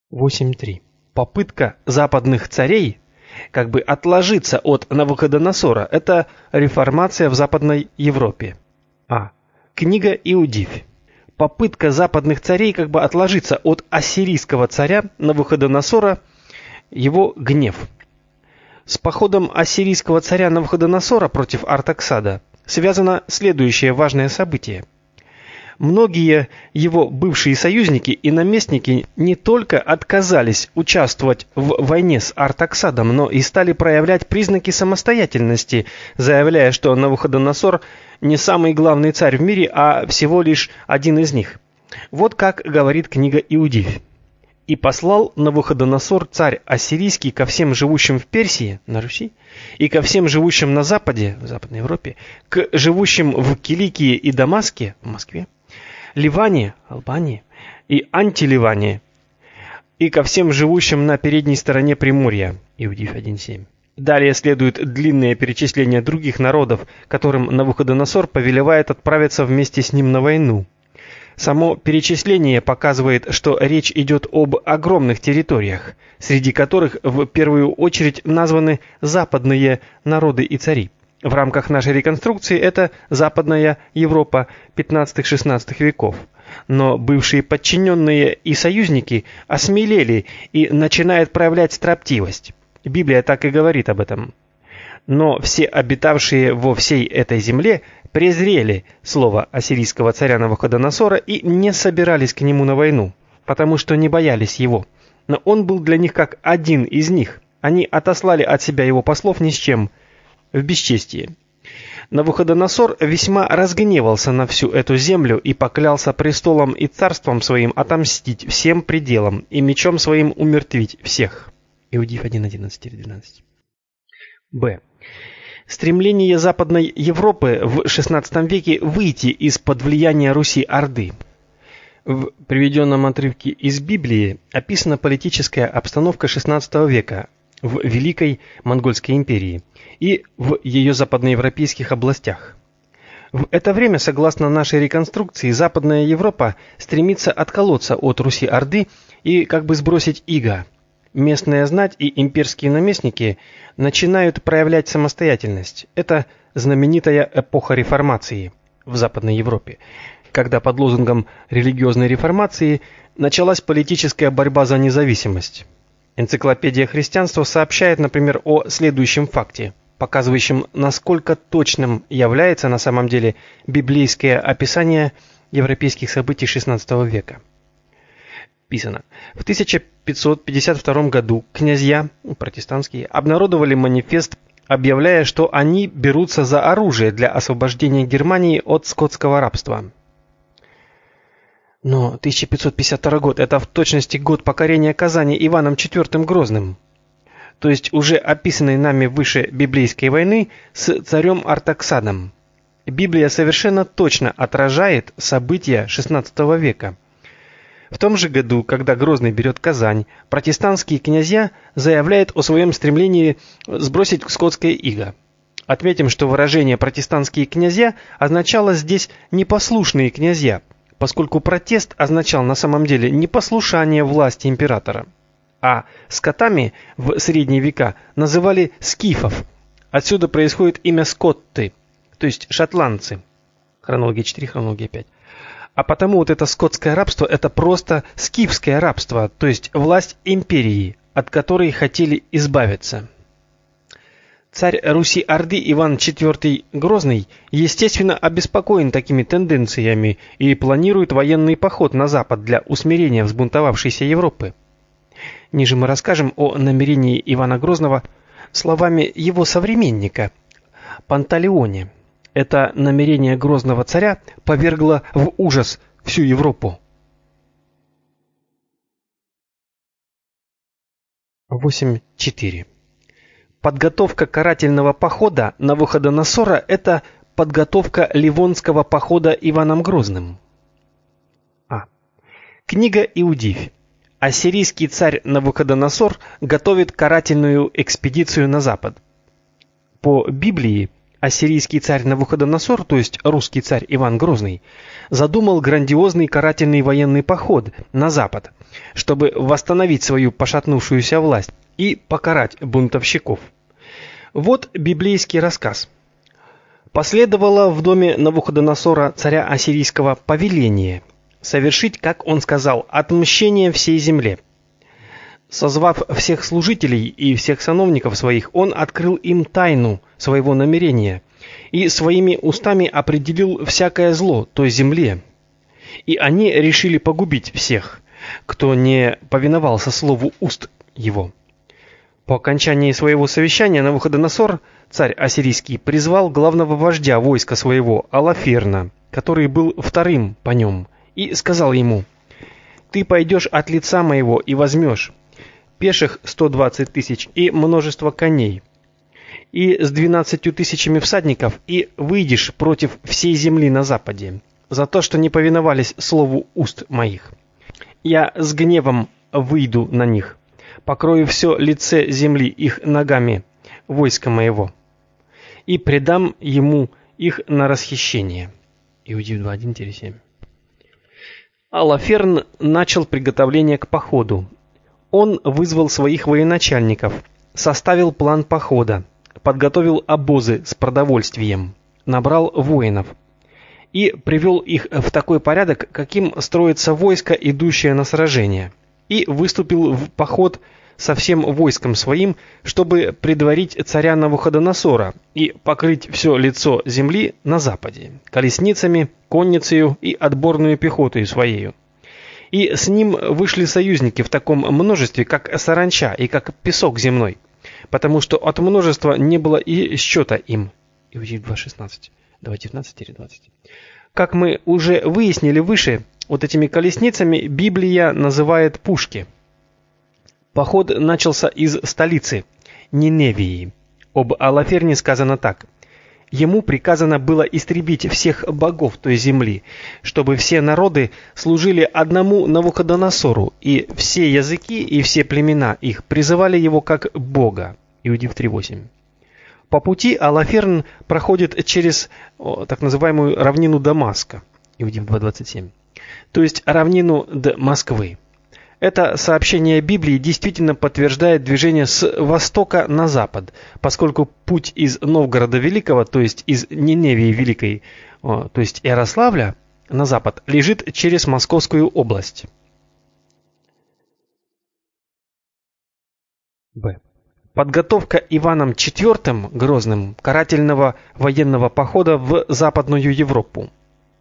8.3. Попытка западных царей как бы отложиться от Навуходоносора – это реформация в Западной Европе. А. Книга Иудивь. Попытка западных царей как бы отложиться от ассирийского царя Навуходоносора, его гнев. С походом ассирийского царя Навуходоносора против Артаксада связано следующее важное событие. Многие его бывшие союзники и наместники не только отказались участвовать в войне с Артаксадом, но и стали проявлять признаки самостоятельности, заявляя, что Навуходоносор не самый главный царь в мире, а всего лишь один из них. Вот как говорит книга Иудивь. «И послал Навуходоносор царь ассирийский ко всем живущим в Персии, на Руси, и ко всем живущим на Западе, в Западной Европе, к живущим в Киликии и Дамаске, в Москве, Ливане, Албании и Антиливане, и ко всем живущим на передней стороне Приморья». Иудивь 1.7. Далее следует длинное перечисление других народов, которым Навуходоносор повелевает отправиться вместе с ним на войну. Само перечисление показывает, что речь идет об огромных территориях, среди которых в первую очередь названы западные народы и цари. В рамках нашей реконструкции это Западная Европа 15-16 веков. Но бывшие подчиненные и союзники осмелели и начинают проявлять строптивость. Библия так и говорит об этом. Но все обитавшие во всей этой земле презрели слово ассирийского царя Навуходоносора и не собирались к нему на войну, потому что не боялись его. Но он был для них как один из них. Они отослали от себя его послов ни с чем, в бесчестие. Навуходоносор весьма разгневался на всю эту землю и поклялся престолом и царством своим отомстить всем пределам и мечом своим умертвить всех. Иудивь 1.11-12. Б. Стремление Западной Европы в XVI веке выйти из-под влияния Руси-Орды. В приведенном отрывке из Библии описана политическая обстановка XVI века в Великой Монгольской империи и в ее западноевропейских областях. В это время, согласно нашей реконструкции, Западная Европа стремится отколоться от Руси-Орды и как бы сбросить иго. Местная знать и имперские наместники начинают проявлять самостоятельность. Это знаменитая эпоха реформации в Западной Европе, когда под лозунгом религиозной реформации началась политическая борьба за независимость. Энциклопедия христианства сообщает, например, о следующем факте, показывающем, насколько точным является на самом деле библейское описание европейских событий XVI века. Писано: в 1552 году князья протестантские обнародовали манифест, объявляя, что они берутся за оружие для освобождения Германии от скотского рабства. Но 1552 год – это в точности год покорения Казани Иваном IV Грозным, то есть уже описанной нами выше библейской войны с царем Артаксадом. Библия совершенно точно отражает события XVI века. В том же году, когда Грозный берет Казань, протестантские князья заявляют о своем стремлении сбросить скотское иго. Отметим, что выражение «протестантские князья» означало здесь «непослушные князья», поскольку протест означал на самом деле непослушание власти императора. А скотами в средние века называли скифов. Отсюда происходит имя скотты, то есть шотландцы. Хронология 4, хронология 5. А потому вот это скотское рабство – это просто скифское рабство, то есть власть империи, от которой хотели избавиться. Царь Руси-Орды Иван IV Грозный, естественно, обеспокоен такими тенденциями и планирует военный поход на запад для усмирения взбунтовавшейся Европы. Ниже мы расскажем о намерении Ивана Грозного словами его современника Панталеоне. Это намерение грозного царя повергло в ужас всю Европу. 8.4. Подготовка карательного похода Навуходоносора – это подготовка Ливонского похода Иваном Грозным. А. Книга Иудивь. Ассирийский царь Навуходоносор готовит карательную экспедицию на запад. По Библии ассирийский царь Навуходоносор, то есть русский царь Иван Грозный, задумал грандиозный карательный военный поход на запад, чтобы восстановить свою пошатнувшуюся власть и покарать бунтовщиков. Вот библейский рассказ. Последовало в доме Навуходоносора, царя ассирийского, повеление совершить, как он сказал, отмщение всей земле. Созвав всех служителей и всех сановников своих, он открыл им тайну своего намерения и своими устами определил всякое зло той земле. И они решили погубить всех, кто не повиновался слову уст его. По окончании своего совещания Навуходоносор, царь ассирийский, призвал главного вождя войска своего Алаферна, который был вторым по нем, и сказал ему: «Ты пойдешь от лица моего и возьмешь пеших 120 тысяч и множество коней, и с 12 тысячами всадников, и выйдешь против всей земли на западе, за то, что не повиновались слову уст моих. Я с гневом выйду на них, покрою все лице земли их ногами войска моего, и предам ему их на расхищение». Иудеев 2:1-7. Алаферн начал приготовление к походу. Он вызвал своих военачальников, составил план похода, подготовил обозы с продовольствием, набрал воинов и привел их в такой порядок, каким строится войско, идущее на сражение, и выступил в поход со всем войском своим, чтобы предварить царя Навуходоносора и покрыть все лицо земли на западе колесницами, конницею и отборную пехотою своею. И с ним вышли союзники в таком множестве, как саранча и как песок земной, потому что от множества не было и счета им. Иудеев 2:16, 2:19-20. Как мы уже выяснили выше, вот этими колесницами Библия называет пушки. Поход начался из столицы Ниневии. Об Алаферне сказано так: ему приказано было истребить всех богов той земли, чтобы все народы служили одному Навуходоносору, и все языки и все племена их призывали его как Бога. Иудеев 3:8. По пути Алаферн проходит через так называемую равнину Дамаска. Иудеев 2:27. То есть равнину до Москвы. Это сообщение Библии действительно подтверждает движение с востока на запад, поскольку путь из Новгорода Великого, то есть из Ниневии Великой, то есть Ярославля, на запад, лежит через Московскую область. Б. Подготовка Иваном IV Грозным карательного военного похода в Западную Европу.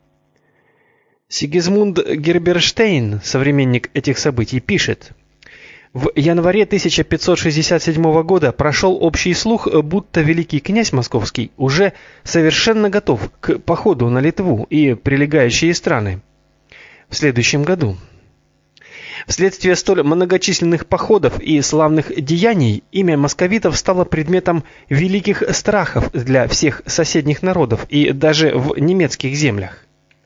Сигизмунд Герберштейн, современник этих событий, пишет: в январе 1567 года прошел общий слух, будто великий князь Московский уже совершенно готов к походу на Литву и прилегающие страны в следующем году. Вследствие столь многочисленных походов и славных деяний имя московитов стало предметом великих страхов для всех соседних народов и даже в немецких землях.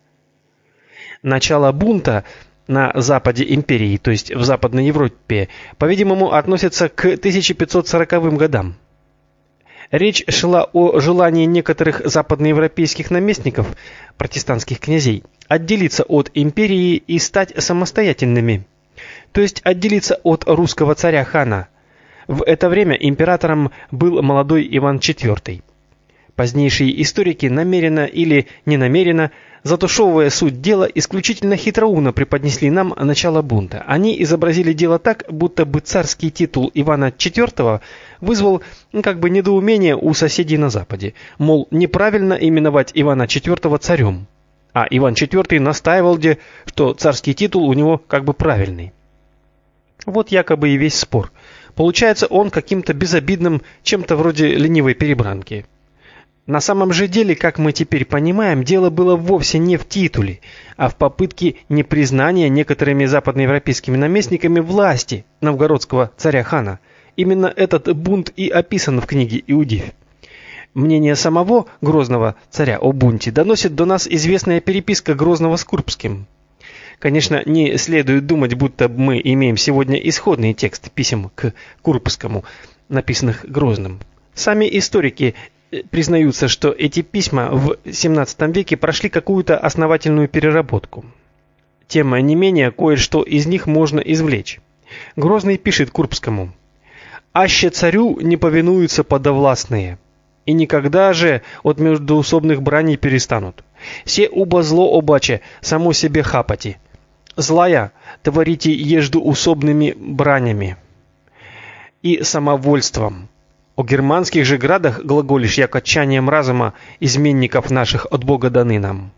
Начало бунта на западе империи, то есть в Западной Европе, по-видимому, относится к 1540 годам. Речь шла о желании некоторых западноевропейских наместников, протестантских князей, отделиться от империи и стать самостоятельными, то есть отделиться от русского царя-хана. В это время императором был молодой Иван IV. Позднейшие историки намеренно или ненамеренно, затушевывая суть дела, исключительно хитроумно преподнесли нам начало бунта. Они изобразили дело так, будто бы царский титул Ивана IV вызвал недоумение у соседей на западе. Мол, неправильно именовать Ивана IV царем. А Иван IV настаивал, что царский титул у него правильный. Вот якобы и весь спор. Получается он каким-то безобидным, чем-то вроде ленивой перебранки. На самом же деле, как мы теперь понимаем, дело было вовсе не в титуле, а в попытке непризнания некоторыми западноевропейскими наместниками власти новгородского царя-хана. Именно этот бунт и описан в книге Иудеев. Мнение самого Грозного царя о бунте доносит до нас известная переписка Грозного с Курбским. Конечно, не следует думать, будто мы имеем сегодня исходный текст писем к Курбскому, написанных Грозным. Сами историки признаются, что эти письма в XVII веке прошли какую-то основательную переработку. Тем не менее, кое-что из них можно извлечь. Грозный пишет Курбскому: «Аще царю не повинуются подовластные, и никогда же от междоусобных браней перестанут. Се убо зло обаче, само себе хапати. Злая творите ежду усобными бранями и самовольством. О германских же градах глаголишь, як отчаянием разума изменников наших от Бога даны нам».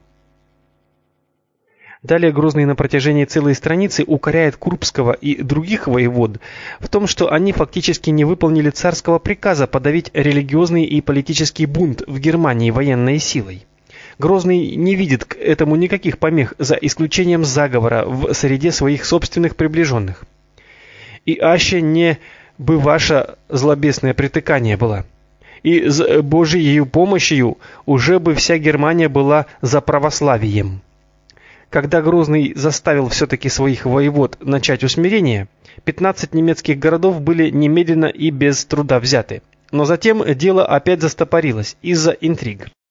Далее Грозный на протяжении целой страницы укоряет Курбского и других воевод в том, что они фактически не выполнили царского приказа подавить религиозный и политический бунт в Германии военной силой. Грозный не видит к этому никаких помех, за исключением заговора в среде своих собственных приближенных. «И аще не бы ваше злобесное притыкание было, и с Божией помощью уже бы вся Германия была за православием». Когда Грозный заставил все-таки своих воевод начать усмирение, 15 немецких городов были немедленно и без труда взяты. Но затем дело опять застопорилось из-за интриг.